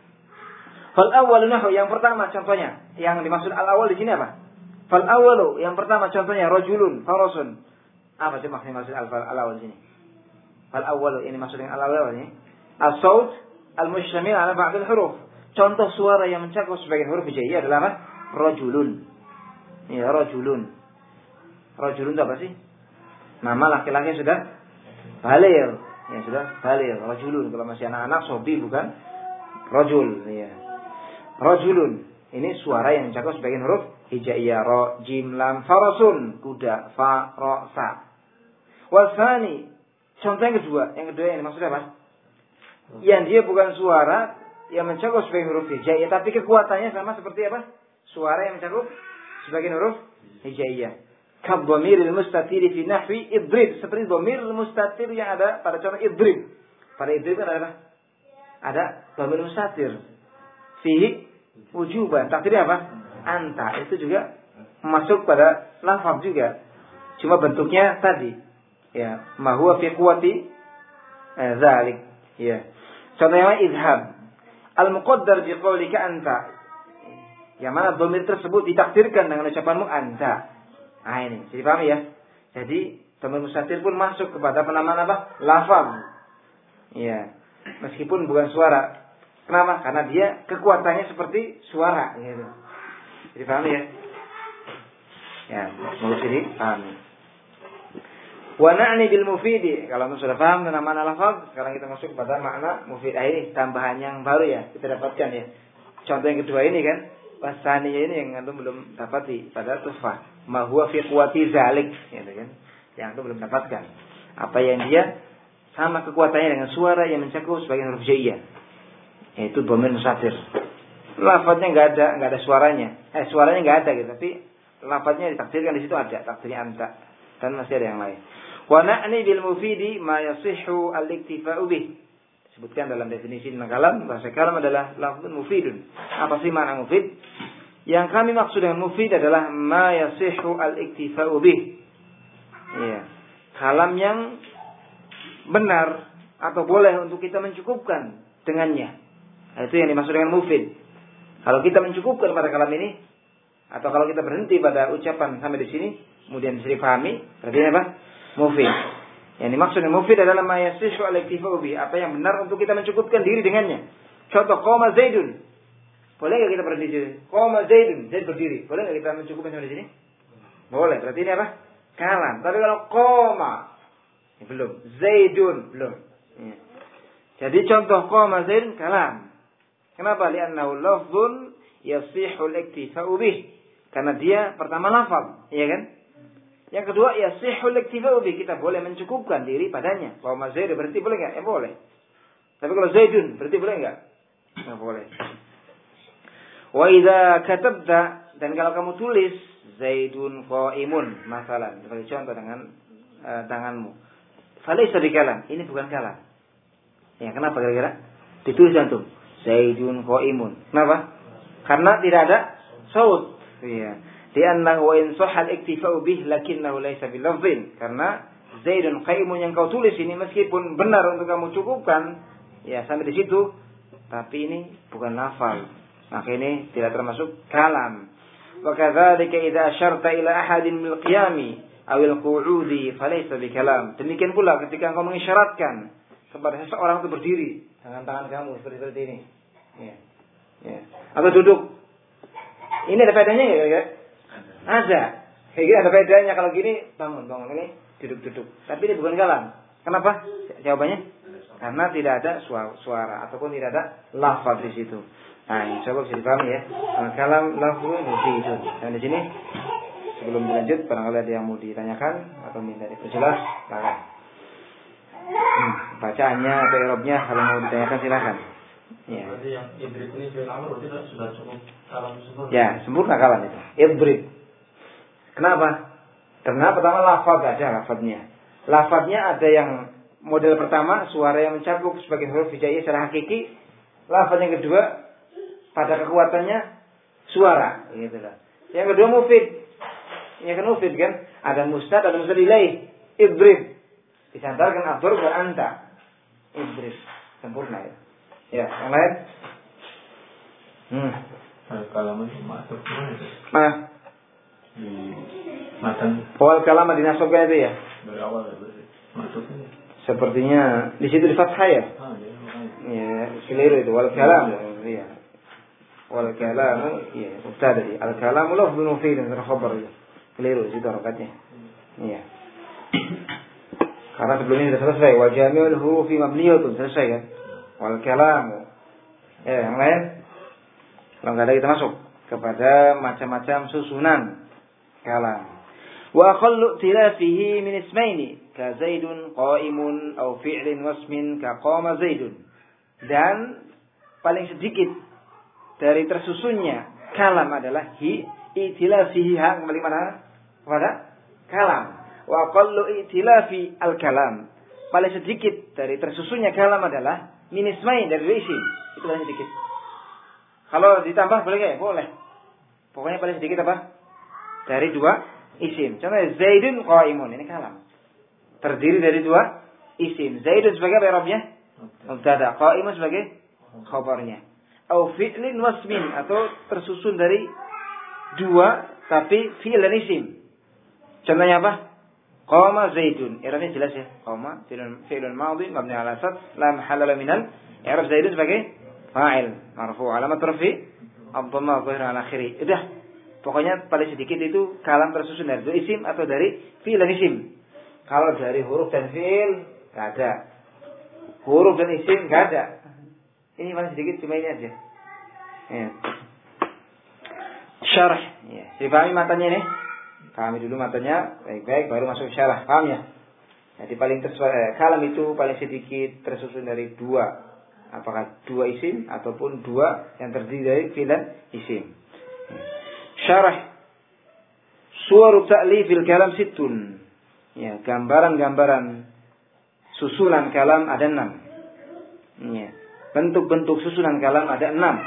Fal awwalu nahu, yang pertama contohnya. Yang dimaksud al awal di sini apa? Fal awwalu, yang pertama contohnya rajulun, farasun. Apa sih maksud maksud al awal di sini? Fal awwalu, ini maksudnya al awal ini. As-saut al-mustamil ala ba'd al-huruf. Contoh suara yang mencakup sebagian huruf hijaiyah adalah apa? Rajulun. Ya, rajulun. Rajulun itu apa sih? Nama laki-laki sudah baligh. Ya, sudah baligh. Rajulun. Kalau masih anak-anak sobi bukan rajul. Ya. Rajulun. Ini suara yang mencakup sebagian huruf hijaiyah. Ra, jim, lam, farasun. Kuda, fa, ra, sa. Wasani. Contoh yang kedua. Yang kedua yang dimaksud apa? Yang dia bukan suara yang mencakup sebagian huruf hijaiyah, tapi kekuatannya sama seperti apa? Suara yang mencakup sebagian huruf hijaiyah. Kabdhamiril mustatir fi nahwi idrib, seperti dhamir mustatir yang ada pada contoh idrib. Pada idrib ada apa? Ada dhamir mustatir. Fihi wujuban. Takdirnya apa? Anta. Itu juga masuk pada lafaz juga. Cuma bentuknya tadi. Ya, ma huwa fi quwwati eh, dzalik. Ya. Contohnya idhab. Al-muqaddar bi qaulika anta. Yang mana dhamir tersebut ditakdirkan dengan ucapanmu anta. Nah ini, jadi paham ya? Jadi dhamir mustatir pun masuk kepada penamaan apa? Lafaz. Ya. Meskipun bukan suara. Kenapa? Karena dia kekuatannya seperti suara gitu. Jadi paham ya? Ya, mau sini paham. Wa na'ni bil mufidi. Kalau sudah paham tentang makna lafaz, sekarang kita masuk kepada makna mufid. Ah, ini tambahan yang baru ya, kita dapatkan ya. Contoh yang kedua ini kan, wasaniya ini yang antum belum dapati pada Tuhfah. Ma huwa fi quwwati zalik, gitu kan. Yang antum belum dapatkan. Apa yang dia sama kekuatannya dengan suara yang mencakup sebagian huruf hijaiyah. Yaitu dhamir mustatir. Lafaznya enggak ada, enggak ada suaranya. Eh suaranya enggak ada gitu, tapi lafaznya ditakdirkan di situ ada, takdirnya anta. Dan masih ada yang lain. Wa na'ni bil mufidi ma yasihhu al-iktifa'u bih. Sebutkan dalam definisi kalam, bahasa kalam adalah lafzun mufidun. Apa sih makna mufid? Yang kami maksud dengan mufid adalah ma yasihhu al-iktifa'u bih. Iya. Kalam yang benar atau boleh untuk kita mencukupkan dengannya. Itu yang dimaksud dengan mufid. Kalau kita mencukupkan pada kalam ini, atau kalau kita berhenti pada ucapan sampai di sini, kemudian bisa dipahami, berarti apa? Mufid. Yang dimaksud dengan mufid adalah ma yasihhu al-iktifa'u bih, apa yang benar untuk kita mencukupkan diri dengannya. Contoh qama Zaidun. Boleh enggak kita berhenti di sini? Qama Zaidun, Zaid berdiri. Boleh enggak kita mencukupkan sampai di sini? Boleh. Berarti ini apa? kalam. Tapi kalau koma, ya, belum. Zaidun, belum. Ya. Jadi contoh koma Zaidun kalam. Kenapa? Li'annahu lafzun yasihul iktifa'u bih. Karena dia pertama lafaz, iya kan? Yang kedua yasihul iktifa'u bih. Kita boleh mencukupkan diri padanya. Koma Zaidun berarti boleh enggak? Ya boleh. Tapi kalau Zaidun berarti boleh enggak? Enggak boleh. Wa idza katabta, dan kalau kamu tulis Zaidun qaimun masalan, sebagai contoh dengan uh, tanganmu. Falaysa bikalam, ini bukan kalam. Ya, kenapa kira-kira? Ditulis antum Zaidun qaimun. Kenapa? Karena tidak ada saut. Iya. Li'annahu wa in sahha al-iktifa'u bih lakinnahu laysa bil lafzin. Karena Zaidun qaimun yang kau tulis ini meskipun benar untuk kamu cukupkan, ya sampai di situ, tapi ini bukan lafal. Maka ini tidak termasuk kalam. Wa kadzalika idza asyarta ila ahadin bil qiyami aw al qu'udi falaysa bikalam. Demikian pula ketika engkau mengisyaratkan kepada seseorang untuk berdiri dengan tangan kamu seperti ini. Ya. Ya. Atau duduk. Ini ada faedahnya enggak kira-kira? Ada. Kira-kira ada faedahnya kalau gini bangun, bangun ini duduk-duduk. Tapi ini bukan kalam. Kenapa? Jawabannya karena tidak ada suara, suara ataupun tidak ada lafaz di situ. Nah, coba bisa dipahami ya. Kalam lafzun mufidun. Dan di sini sebelum dilanjut, barangkali ada yang mau ditanyakan atau minta diperjelas, silakan. Hmm, bacaannya atau i'rabnya kalau mau ditanyakan silakan. Ya. Berarti yang idrik ini fi'il amr berarti sudah cukup kalam sempurna. Ya, sempurna kalam itu. Idrik. Kenapa? Karena pertama lafaz ada lafaznya. Lafaznya ada yang model pertama suara yang mencakup sebagai huruf hijaiyah secara hakiki. Lafaz yang kedua pada kekuatannya suara, gitu lah. Yang kedua mufid, ya kan mufid kan? Ada musnad, ada musnad ilaih, idrib. Disandarkan abdur ke anta, idrib, sempurna ya. Ya, yang lain? Hmm. Kalam itu masuk mana? Mana? Di matan. Awal kalam dinasabkan itu ya? Dari awal ya berarti. Masuknya. Sepertinya di situ di fathah ya? Ah, ya, makanya. Ya, keliru itu. Wal kalam, ya. Wal kalamu, ya, mubtada di. Al kalamu lafzun mufidun dan khabar itu. Keliru situ harokatnya. Iya. Karena sebelumnya sudah selesai. Wa jami'ul hurufi mabniyatun, selesai kan? Wal kalamu. Ya, yang lain? Kalau enggak ada kita masuk kepada macam-macam susunan kalam. Wa aqallu tilafihi min ismaini ka Zaidun qa'imun aw fi'lin wasmin ka qama Zaidun. Dan paling sedikit dari tersusunnya kalam adalah hi itilafihi ha kembali mana? Kepada kalam. Wa aqallu itilafi al-kalam. Paling sedikit dari tersusunnya kalam adalah min ismain dari isim. Itu paling sedikit. Kalau ditambah boleh enggak? Boleh. Pokoknya paling sedikit apa? Dari dua isim. Contohnya Zaidun qaimun, ini kalam. Terdiri dari dua isim. Zaidun sebagai apa i'rabnya? Mubtada. Qaimun sebagai khabarnya. Au fi'lin wasmin, atau tersusun dari dua tapi fi'il dan isim. Contohnya apa? Qama Zaidun. I'rabnya jelas ya. Qama fi'lun fi'lun madhi mabni 'ala fath la mahalla lahu min al-i'rab. Zaidun sebagai fa'il marfu' alamat rafi' ad-dhamma dhahir 'ala akhiri. Udah. Pokoknya paling sedikit itu kalam tersusun dari dua isim atau dari fi'il dan isim. Kalau dari huruf dan fi'il enggak ada. Huruf dan isim enggak ada. Ini paling sedikit cuma ini aja. Ya. Syarah. Ya. Dipahami matanya ini? Pahami dulu matanya. Baik-baik baru masuk syarah. Paham ya? Jadi paling tersusun, eh, kalam itu paling sedikit tersusun dari dua. Apakah dua isim ataupun dua yang terdiri dari fi'il dan isim. Ya. Syarah. Suwaru ta'lifil kalam sittun. Ya, gambaran-gambaran susunan kalam ada enam. Ya. Bentuk-bentuk susunan kalam ada enam.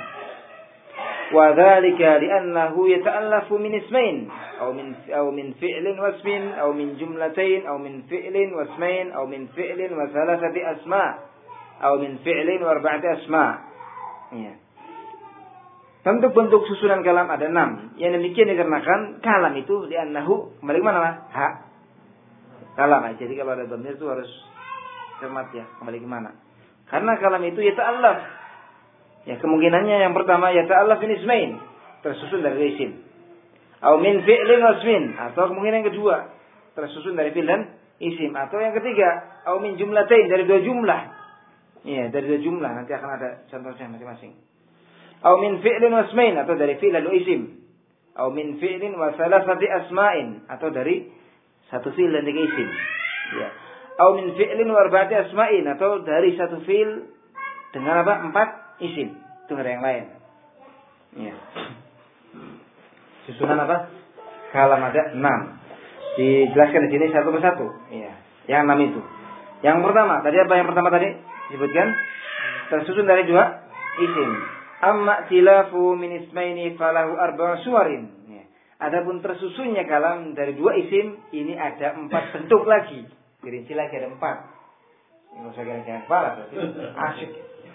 Wa dzalika li'annahu yata'allafu min ismain aw min aw min fi'lin wasmin aw min jumlatain aw min fi'lin wasmain aw min fi'lin wa thalathati asma' aw min fi'lin wa arba'ati asma'. Ya. Bentuk-bentuk susunan kalam ada enam. Yang demikian dikarenakan kalam itu li'annahu kembali ke mana lah? Ha. Kalam. Jadi kalau ada dhamir itu harus cermat ya, kembali ke mana? Karena kalam itu yata'allaf. Ya, kemungkinannya yang pertama yata'allaf min ismain, tersusun dari isim. Atau min fi'lin wasmin, atau kemungkinan yang kedua tersusun dari fi'il dan isim. Atau yang ketiga, au min jumlatain, dari dua jumlah. Iya, dari dua jumlah, nanti akan ada contohnya masing-masing. Au min fi'lin wa ismain, atau dari fi'il dan isim. Au min fi'lin wa salasati asma'in, atau dari satu fi'il dan tiga isim. Ya. Au min fi'lin wa arba'ati asma'in, atau dari satu fi'il dengan apa? Empat isim. Itu ada yang lain. Ya. Susunan apa? Kalam ada enam. Dijelaskan di sini satu persatu. Ya. Yang enam itu. Yang pertama, tadi apa yang pertama tadi? Disebutkan tersusun dari dua isim. Amma tilafu min ismaini falahu arba'u suwarin. Ya. Adapun tersusunnya kalam dari dua isim, ini ada empat bentuk lagi. Dirinci lagi ada empat. Ini usah kira-kira kepala berarti asyik.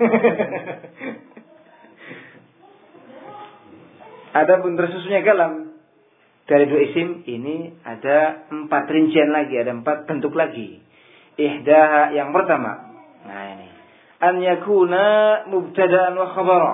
Adapun tersusunnya kalam dari dua isim, ini ada empat rincian lagi, ada empat bentuk lagi. Ihdaha, yang pertama. Nah ini. An yakuna mubtada'an wa khabara.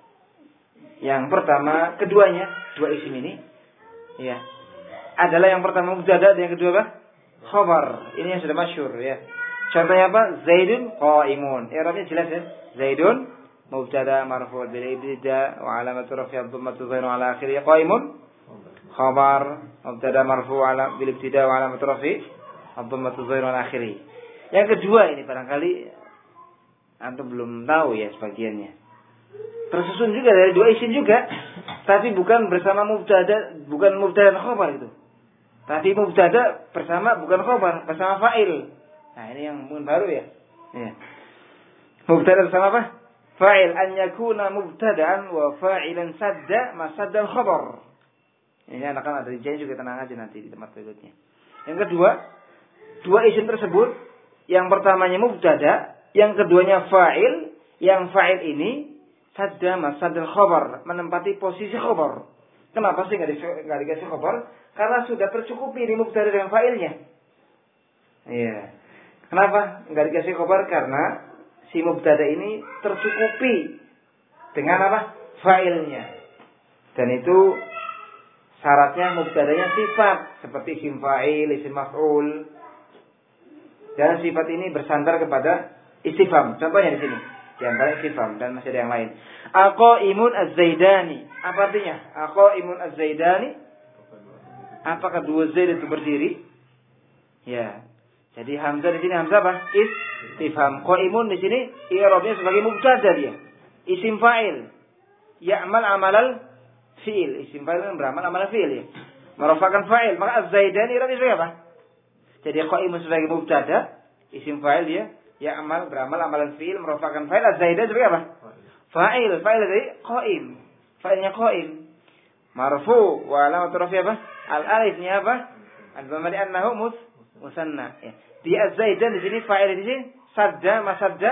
Yang pertama, keduanya, dua isim ini. Ya. Adalah yang pertama mubtada' dan yang kedua apa? Khabar. Ini yang sudah masyhur ya. Contohnya apa? Zaidun qa'imun. I'rabnya jelas ya. Zaidun mubtada' marfu' bil ibtida' wa 'alamatu raf'ihi dhammatu dhahirun 'ala akhirih. Qa'imun khabar mubtada' marfu' 'ala bil ibtida' wa 'alamatu raf'ihi dhammatu dhahirun 'ala akhirih. Yang kedua ini barangkali antum belum tahu ya sebagiannya. Tersusun juga dari dua isim juga, tapi bukan bersama mubtada', bukan mubtada' dan khabar itu. Tapi mubtada' bersama bukan khabar, bersama fa'il. Nah, ini yang mungkin baru ya. Ya. Mubtada' bersama apa? Fa'il. An yakuna mubtada'an wa fa'ilan sadda ma sadda al-khabar. Ini anak-anak dari jaya juga tenang aja nanti di tempat berikutnya. Yang kedua, dua isim tersebut, yang pertamanya mubtada', yang keduanya fa'il, yang fa'il ini sadda ma sadda al-khabar, menempati posisi khabar. Kenapa sih enggak di, dikasih khabar? Karena sudah tercukupi di mubtada' dengan fa'ilnya. Iya. Kenapa enggak dikasih khabar? Karena si mubtada ini tercukupi dengan apa? Fa'ilnya. Dan itu syaratnya mubtadanya sifat seperti isim fa'il, isim maf'ul. Dan sifat ini bersandar kepada istifham. Contohnya di sini. Di antara istifham dan masih ada yang lain. Aqaimun az-Zaidani. Apa artinya? Aqaimun az-Zaidani. Apakah dua Zaid itu berdiri? Ya. Jadi hamzah di sini hamzah apa? Istifham. Qaimun di sini i'rabnya sebagai mubtada dia. Isim fa'il. Ya'mal amalal fi'il. Isim fa'il kan beramal amal fi'il ya. Merafakan fa'il. Maka az-Zaidani i'rabnya sebagai apa? Jadi qaimun sebagai mubtada, isim fa'il dia. Ya'mal beramal amalan fi'il, merafakan fa'il. Az-Zaidani sebagai apa? Fa'il. Fa'il dari qaim. Fa'ilnya qaim. Marfu wa alamatu rafi apa? Al-alifnya apa? Al-dhamma li annahu musanna. Ya. Di az-Zaidan di sini fa'il di sini sadda masadda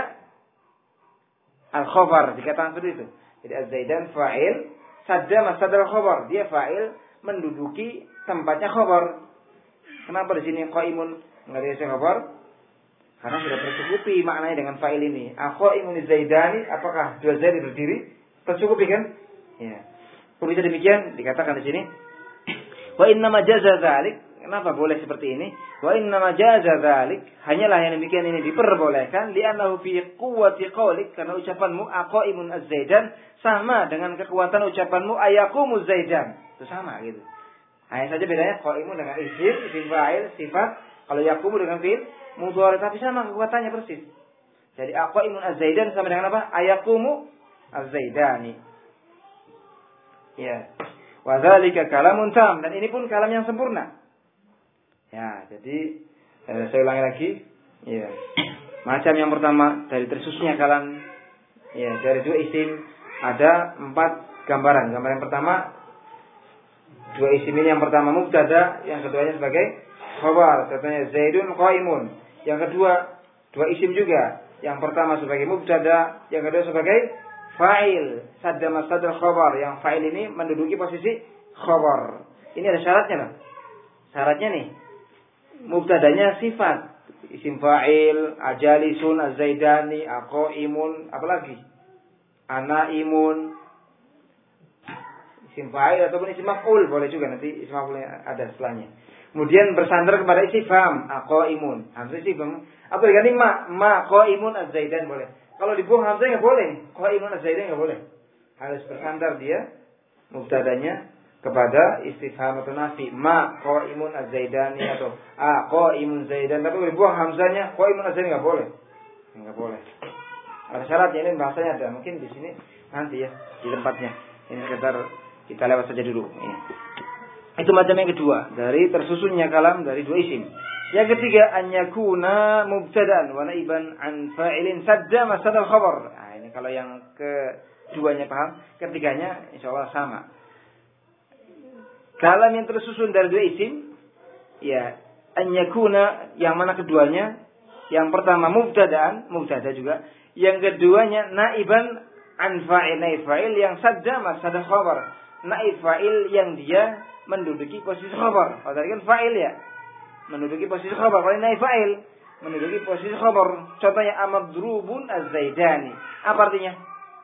al-khabar, dikatakan seperti itu. Jadi az-Zaidan fa'il, sadda masadda al-khabar. Dia fa'il menduduki tempatnya khabar. Kenapa di sini qaimun enggak dikasih khabar? Karena sudah tercukupi maknanya dengan fa'il ini. Aqaimun az-Zaidani, apakah dua Zaid berdiri? Tercukupi kan? Ya. Kalau bisa demikian dikatakan di sini wa inna ma jaza dzalik. Kenapa boleh seperti ini? Wa inna ma jaza dzalik, hanyalah yang demikian ini diperbolehkan li'annahu fi quwwati qaulik, karena ucapanmu aqaimun az-Zaidan sama dengan kekuatan ucapanmu ayaqumu Zaidan. Itu sama gitu. Hanya saja bedanya qaimun dengan isim, isim fa'il, sifat. Kalau yaqumu dengan fi'il mudhari, tapi sama kekuatannya persis. Jadi aqaimun az-Zaidan sama dengan apa? Ayaqumu az-Zaidani. Ya. Wa dzalika kalamun tam, dan ini pun kalam yang sempurna. Ya, jadi eh, saya ulangi lagi. Ya. Macam yang pertama dari tersusunnya kalam, ya, dari dua isim ada empat gambaran. Gambaran yang pertama, dua isim ini yang pertama mubtada, yang keduanya sebagai khabar. Contohnya Zaidun qaimun. Yang kedua, dua isim juga. Yang pertama sebagai mubtada, yang kedua sebagai fa'il. Sadda masadul khabar. Yang fa'il ini menduduki posisi khabar. Ini ada syaratnya loh. Syaratnya nih, mubtadanya sifat. Isim fa'il, ajalisun, az-Zaidani, aqaimun, apalagi? Anaimun. Isim fa'il ataupun isim maf'ul boleh juga, nanti isim maf'ulnya ada setelahnya. Kemudian bersandar kepada istifham, aqaimun. Hamzah istifham. Atau diganti ma, ma qaimun az-zaidan boleh. Kalau dibuang hamzah enggak boleh. Qaimun az-zaidan enggak boleh. Harus bersandar dia mubtadanya kepada istifham atau nafi. Ma qaimun az-zaidani atau a qaimun zaidan. Tapi kalau dibuang hamzahnya qaimun az-zaidan enggak boleh. Enggak boleh. Ada syaratnya, ini bahasanya ada. Mungkin di sini nanti ya di tempatnya. Ini sekitar kita lewat saja dulu. Ini. Itu macam yang kedua dari tersusunnya kalam dari dua isim. Yang ketiga an yakuna mubtada'an wa naiban an fa'ilin sadda masad al-khabar. Nah, ini kalau yang keduanya paham, ketiganya insyaallah sama. Kalam yang tersusun dari dua isim ya an yakuna yang mana keduanya? Yang pertama mubtada'an, mubtada juga. Yang keduanya naiban an fa'il, naib fa'il yang sadda masad al-khabar. Naib fa'il yang dia menduduki posisi khabar. Kalau tadi kan fa'il ya, menduduki posisi khabar. Kalau naib fa'il menduduki posisi khabar. Contohnya amadrubun az-zaidani. Apa artinya?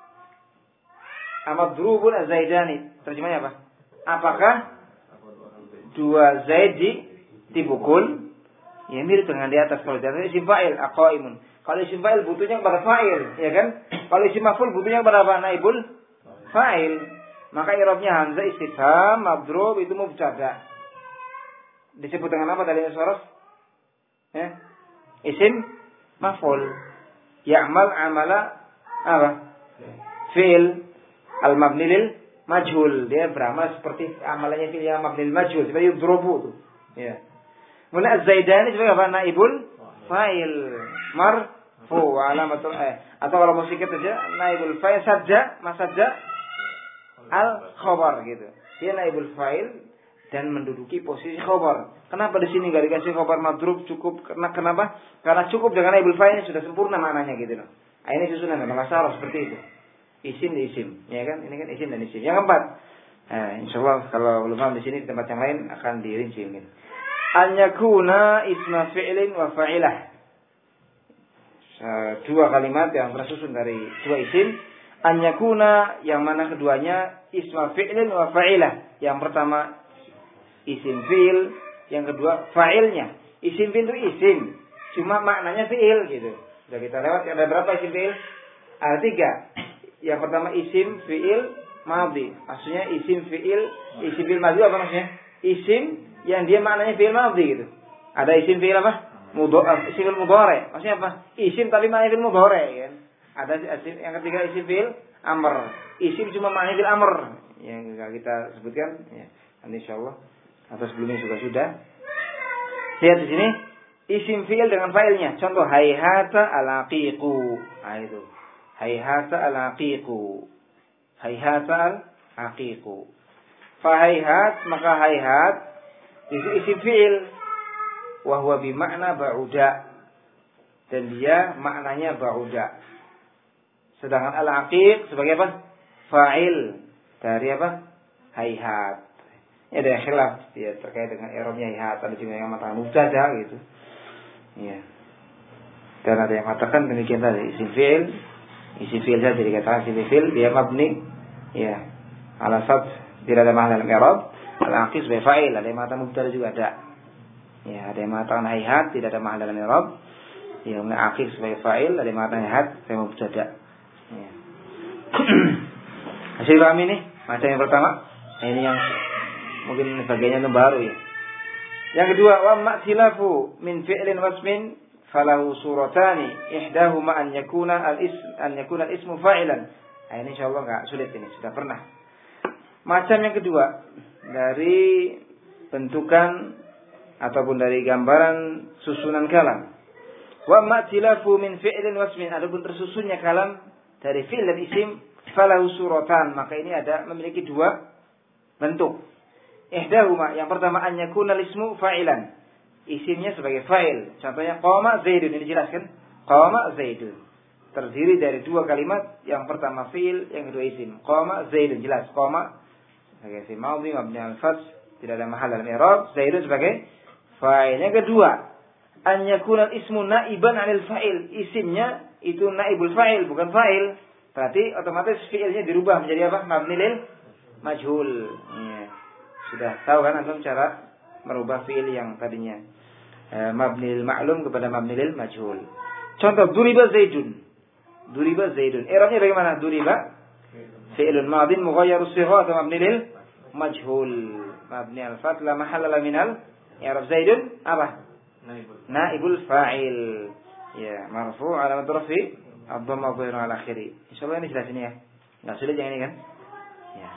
Amadrubun az-zaidani. Terjemahnya apa? Apakah dua zaid dipukul? Ya mirip dengan di atas. Kalau di atas isim fa'il aqaimun. Kalau isim fa'il butuhnya kepada fa'il, ya kan? Kalau isim maf'ul butuhnya kepada apa? Naibul fa'il. Maka i'rabnya hamzah istifham madrub itu mubtada. Disebut dengan apa tadi Soros? Ya. Isim maf'ul. Ya'mal amala apa? Fi'il al-mabni lil majhul. Dia beramal seperti amalannya fi'il yang mabni lil majhul, seperti yudrobu itu. Ya. Kemudian az-zaidani sebagai apa? Naibul fa'il marfu wa alamatul eh atau kalau musiknya saja naibul fa'il sajja masajja al-khabar gitu. Dia naibul fa'il dan menduduki posisi khabar. Kenapa di sini enggak dikasih khabar madrub cukup? Karena kenapa? Karena cukup dengan naibul fa'il sudah sempurna maknanya gitu loh. Nah, ini susunan bahasa Arab seperti itu. Isim di isim, ya kan? Ini kan isim dan isim. Yang keempat. Nah, insyaallah kalau belum paham di sini di tempat yang lain akan dirinci mungkin. An yakuna isma fi'lin wa fa'ilah. Dua kalimat yang tersusun dari dua isim. An yakuna yang mana keduanya isma fi'lin wa fa'ilah. Yang pertama isim fi'il, yang kedua fa'ilnya. Isim fi'il itu isim, cuma maknanya fi'il gitu. Sudah kita lewat, ada berapa isim fi'il? Ada tiga. Yang pertama isim fi'il madhi. Maksudnya isim fi'il, isim fi'il madhi apa maksudnya? Isim yang dia maknanya fi'il madhi gitu. Ada isim fi'il apa? Mudhari, isim fi'il mudhari. Maksudnya apa? Isim tapi maknanya fi'il mudhari kan. Ada isim yang ketiga isim fi'il amr. Isim cuma maknanya fi'il amr. Yang kita sebutkan ya. Nanti insyaallah atau sebelumnya juga sudah. Lihat di sini isim fi'il dengan fa'ilnya. Contoh hayhata al-aqiqu. Nah itu. Hayhata al-aqiqu. Hayhata al-aqiqu. Fa hayhat maka hayhat itu isim fi'il wa huwa bi makna ba'uda. Dan dia maknanya ba'uda. Sedangkan al-aqiq sebagai apa? Fa'il dari apa? Hayhat. Ini ada khilaf ya terkait dengan i'rabnya hayhat, ada juga yang mengatakan mubtada gitu. Ya. Dan ada yang mengatakan demikian tadi isim fi'il, isim fi'il saja dikatakan isim fi'il dia mabni ya ala sad tidak ada mahal dalam i'rab. Al-aqiq sebagai fa'il, ada yang mengatakan mubtada juga ada. Ya, ada yang mengatakan hayhat tidak ada mahal dalam i'rab. Ya, al-aqiq sebagai fa'il, ada yang mengatakan hayhat sebagai mubtada. Ya. Masih paham ini? Macam yang pertama. Ini yang mungkin bagiannya itu baru ya. Yang kedua, wa ma'tilafu min fi'lin wasmin falahu suratani ihdahuma an yakuna al-ism an yakuna al-ismu fa'ilan. Nah, ini insyaallah enggak sulit ini, sudah pernah. Macam yang kedua dari bentukan ataupun dari gambaran susunan kalam. Wa ma'tilafu min fi'lin wasmin, adapun tersusunnya kalam dari fi'il dan isim falahu suratan, maka ini ada memiliki dua bentuk. Ihdahuma, yang pertama an yakuna al-ismu fa'ilan. Isimnya sebagai fa'il. Contohnya qama zaidun, ini jelaskan. Qama zaidun. Terdiri dari dua kalimat, yang pertama fi'il, yang kedua isim. Qama zaidun, jelas. Qama sebagai fi'il madhi mabni al-fath, tidak ada mahal dalam i'rab. Zaidun sebagai fa'il. Yang kedua, an yakuna al-ismu naiban 'anil fa'il. Isimnya itu naibul fa'il, bukan fa'il. Berarti otomatis fi'ilnya dirubah menjadi apa? Mabni lil majhul. Ya. Sudah tahu kan antum cara merubah fi'il yang tadinya eh, mabnil ma'lum kepada mabnil majhul. Contoh duriba zaidun. Duriba zaidun. I'rabnya bagaimana? Duriba fi'ilun madin mughayyaru sigha atau mabnil majhul. Mabni al-fath la mahalla minal i'rab zaidun apa? Naibul fa'il. Ya, marfu' alamat rafi ad-dhamma dhahirun ala akhiri. Insyaallah ini jelas ini ya. Enggak sulit yang ini kan? Ya.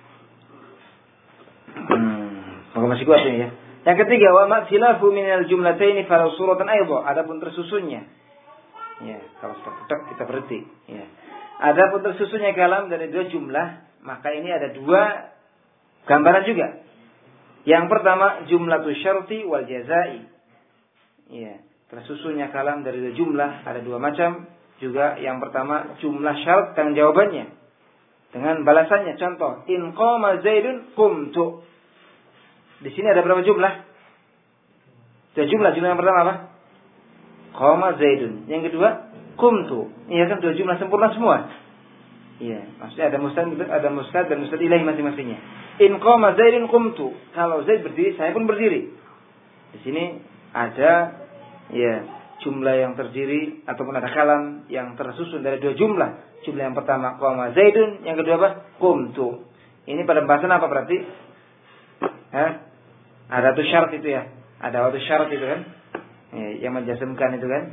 Hmm, maka masih kuat ini ya. Yang ketiga, wa maksilafu minal jumlataini falau suratan aidha. Adapun tersusunnya. Ya, kalau seperti kita berhenti. Ya. Adapun tersusunnya kalam dari dua jumlah, maka ini ada dua gambaran juga. Yang pertama, jumlatu syarti wal jazai. Ya, tersusunnya kalam dari dua jumlah, ada dua macam. Juga yang pertama, jumlah syarat dan jawabannya. Dengan balasannya. Contoh, in qama zaidun qumtu. Di sini ada berapa jumlah? Dua jumlah. Jumlah yang pertama apa? Qama zaidun. Yang kedua, qumtu. Iya kan dua jumlah sempurna semua. Iya, maksudnya ada mustad, ada mustad dan mustad ilahi masing-masingnya. In qama zaidun qumtu. Kalau Zaid berdiri, saya pun berdiri. Di sini ada ya jumlah yang terdiri ataupun ada kalam yang tersusun dari dua jumlah. Jumlah yang pertama qama zaidun, yang kedua apa? Qumtu. Ini pada pembahasan apa berarti? Hah? Ada tuh syarat itu ya. Ada waktu syarat itu kan? Ya, yang menjazmkan itu kan?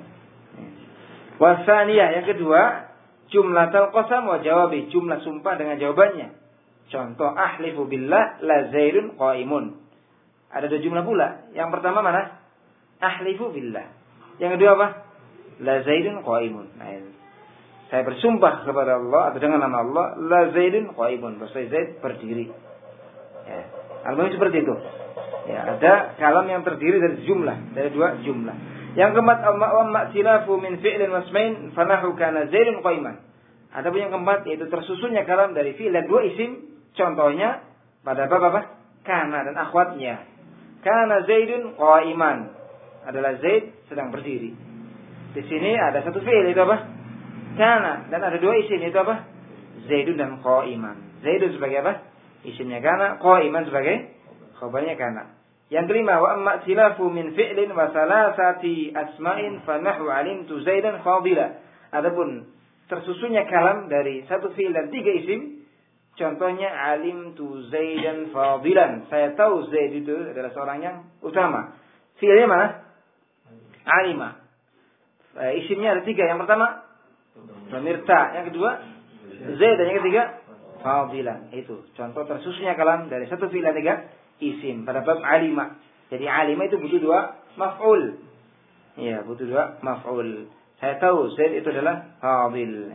Wasaniyah yang kedua, jumlatul qasam wa jawabi, jumlah sumpah dengan jawabannya. Contoh ahlifu billah la zaidun qaimun. Ada dua jumlah pula. Yang pertama mana? Ahlifu billah. Yang kedua apa? La zaidun qaimun. Nah, saya bersumpah kepada Allah atau dengan nama Allah, la zaidun qaimun. Bahasa Zaid berdiri. Ya. Al-Muhim seperti itu. Ya, ada kalam yang terdiri dari jumlah, dari dua jumlah. Yang keempat, amma silafu min fi'lin wasmain fanahu kana zaidun qaiman. Ada pun yang keempat yaitu tersusunnya kalam dari fi'il dan dua isim. Contohnya pada bab apa? Kana dan akhwatnya. Kana zaidun qaiman. Adalah Zaid sedang berdiri. Di sini ada satu fi'il itu apa? Kana, dan ada dua isim itu apa? Zaidun dan qaiman. Zaidun sebagai apa? Isimnya kana, qaiman sebagai khabarnya kana. Yang kelima, wa amma silafu min fi'lin wa salasati asma'in fa nahwu alimtu zaidan fadila. Adapun tersusunnya kalam dari satu fi'il dan tiga isim, contohnya alimtu zaidan fadilan. Saya tahu Zaid itu adalah seorang yang utama. Fi'ilnya mana? Alima. E, isimnya ada tiga. Yang pertama pemirta, yang kedua Zaid, dan yang ketiga fadilan. Itu contoh tersusunnya kalam dari satu fi'il dan tiga isim pada bab alima. Jadi alima itu butuh dua maf'ul. Iya, butuh dua maf'ul. Saya tahu Zaid itu adalah fadil.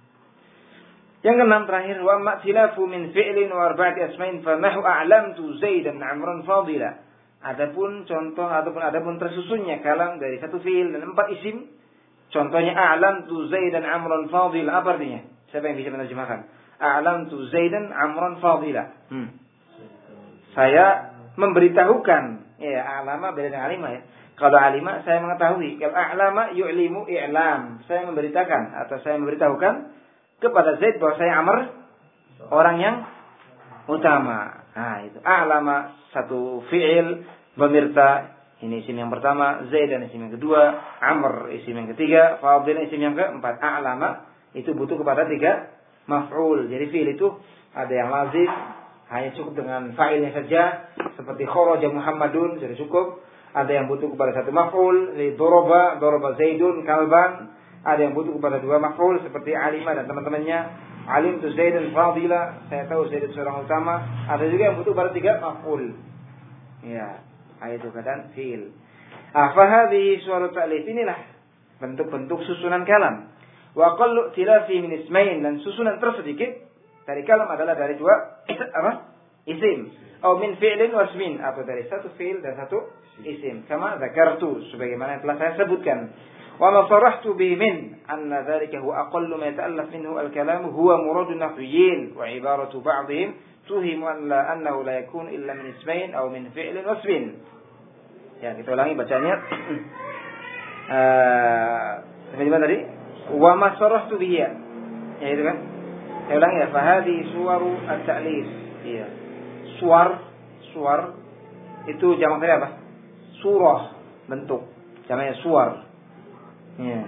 Yang keenam terakhir, wa matsilafu min fi'lin wa arba'ati asma'in fa nahu a'lamtu Zaidan 'amran fadila. Adapun contoh ataupun adapun tersusunnya kalam dari satu fi'il dan empat isim. Contohnya a'lamtu Zaidan 'amran fadila. Apa artinya? Siapa yang bisa menerjemahkan? A'lamtu Zaidan 'amran fadila. Hmm. Saya memberitahukan, ya alama beda dengan alima ya. Kalau alima saya mengetahui, kalau a'lama yu'limu i'lam. Saya memberitakan atau saya memberitahukan kepada Zaid bahwa saya Amr orang yang utama. Nah, itu a'lama satu fi'il, pemirta ini isim yang pertama, Zaid dan isim yang kedua, Amr isim yang ketiga, Fadil isim yang keempat. A'lama itu butuh kepada tiga maf'ul. Jadi fi'il itu ada yang lazim, hanya cukup dengan fa'ilnya saja, seperti kharaja Muhammadun, sudah cukup. Ada yang butuh kepada satu maf'ul, li doroba, doroba Zaidun, kalban. Ada yang butuh kepada dua maf'ul, seperti alima dan teman-temannya. Alim tu Zaidun fadila, saya tahu Zaidun seorang utama. Ada juga yang butuh kepada tiga maf'ul. Ya, itu keadaan fi'il. Ah, fahadhi suara ta'lif, inilah bentuk-bentuk susunan kalam. Wa qallu tilafi min ismain, dan susunan tersedikit dari kalam adalah dari dua apa? Isim. Atau min fi'lin wasmin, atau dari satu fi'il dan satu isim. Kama zakartu, sebagaimana yang telah saya sebutkan. Wa ma sarahtu bi min anna dhalika huwa aqallu ma yata'allaf minhu al-kalam huwa muradun nahwiyyin wa ibaratu ba'dihim tuhimu an la annahu la yakun illa min ismain aw min fi'lin wasmin. Ya, kita ulangi bacanya. Eh, uh, gimana tadi? Wa ma sarahtu bihi. Ya itu kan? Saya ulangi ya, fahadi suwaru at-ta'lif. Iya. Suar, suar itu jamak dari apa? Surah, bentuk. Jamaknya suar. Ya.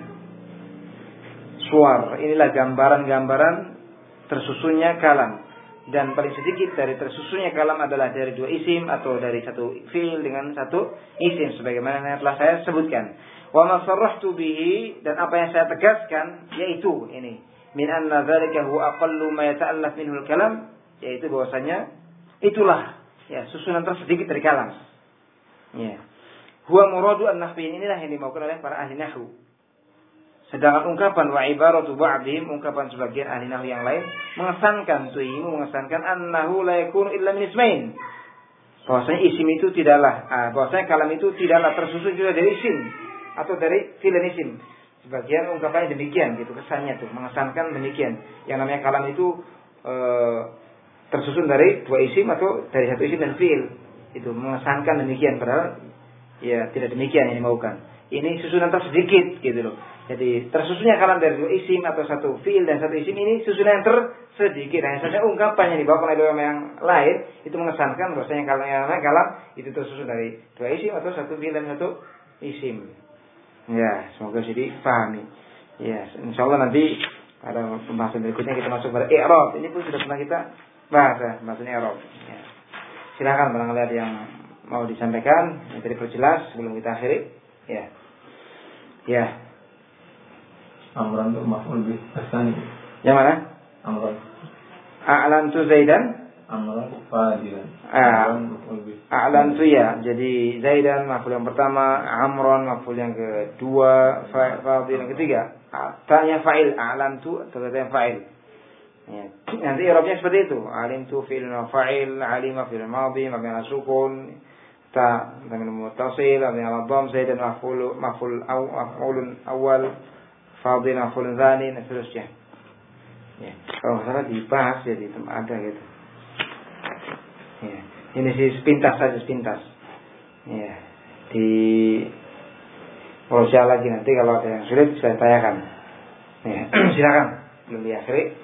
Suar. Inilah gambaran-gambaran tersusunnya kalam. Dan paling sedikit dari tersusunnya kalam adalah dari dua isim atau dari satu fi'il dengan satu isim sebagaimana yang telah saya sebutkan. Wa ma sarrahtu bihi, dan apa yang saya tegaskan yaitu ini, min anna dzalika huwa aqallu ma yata'allaf minhu al-kalam, yaitu bahwasanya itulah ya susunan tersedikit dari kalam. Ya. Huwa muradu an-nahwiyin, inilah yang dimaukan oleh para ahli nahwu. Sedangkan ungkapan wa ibaratu ba'dihim, ungkapan sebagian ahli nahwu yang lain, mengesankan tuhimu, mengesankan annahu la yakunu illa min ismain. Bahwasanya isim itu tidaklah, ah, bahwasanya kalam itu tidaklah tersusun juga dari isim atau dari fi'il isim. Sebagian ungkapannya demikian gitu, kesannya tuh mengesankan demikian. Yang namanya kalam itu e, tersusun dari dua isim atau dari satu isim dan fi'il. Itu mengesankan demikian, padahal ya tidak demikian yang dimaukan. Ini susunan tersedikit gitu loh. Jadi tersusunnya kalam dari dua isim atau satu fi'il dan satu isim, ini susunan yang tersedikit. Hanya saja ungkapan yang dibawakan oleh ulama yang lain itu mengesankan bahwasanya kalam yang lain kalam itu tersusun dari dua isim atau satu fi'il dan satu isim. Ya, semoga jadi pahami. Ya, insyaallah nanti pada pembahasan berikutnya kita masuk pada i'rab. Ini pun sudah pernah kita bahas ya, pembahasan i'rab. Ya. Silakan barangkali ada yang mau disampaikan, yang tadi perjelas sebelum kita akhiri. Ya. Ya. Amran itu maf'ul bih asani. Yang mana? Amran. A'lantu Zaidan. Amran fadilan. Amran maf'ul bih. A'lantu ya. Jadi Zaidan maf'ul yang pertama, Amran maf'ul yang kedua, fadil yang ketiga. Tanya fa'il, a'lantu atau kata yang fa'il. Ya. Nanti i'rabnya seperti itu. Alimtu fi'il wa fa'il, alima fi'il madhi, mabni ala sukun. Ta dengan muttasil, mabni ala dhamm, Zaidan maf'ul maf'ul aw maf'ulun awal, fadil maf'ulun tsani, dan seterusnya. Ya. Kalau salah dibahas jadi ada gitu. Ya. Ini sih sepintas saja sepintas. Ya. Di Rosia lagi nanti kalau ada yang sulit saya tanyakan. Ya. Silakan belum diakhiri.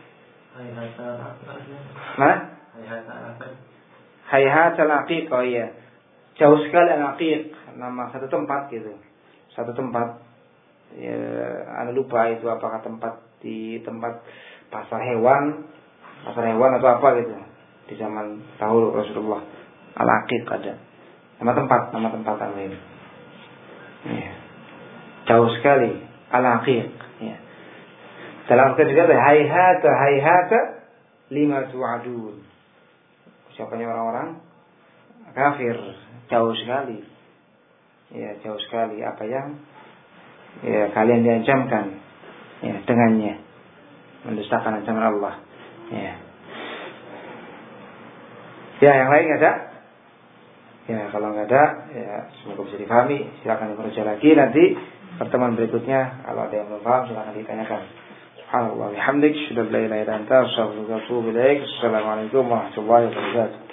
Mana? Hayhat al-aqiq. Oh iya. Jauh sekali al-aqiq, nama satu tempat gitu. Satu tempat. Ya, anda lupa itu apakah tempat di tempat pasar hewan, pasar hewan atau apa gitu. Di zaman dahulu Rasulullah. Al-aqiq ada. Nama tempat, nama tempat lain. Ya. Jauh sekali al-aqiq. Ya. Dalam arti juga hayhata hayhata lima tu'adun. Siapanya orang-orang kafir, jauh sekali. Ya, jauh sekali apa yang ya kalian diancamkan ya dengannya, mendustakan ancaman Allah. Ya. Ya, yang lain ada? Ya, kalau nggak ada, ya semoga bisa dipahami. Silakan dibaca lagi nanti pertemuan berikutnya. Kalau ada yang belum paham, silakan ditanyakan. Subhanallah, bihamdik, syukur la ilaha illa anta, astaghfiruka wa atubu ilaik. Assalamualaikum warahmatullahi wabarakatuh.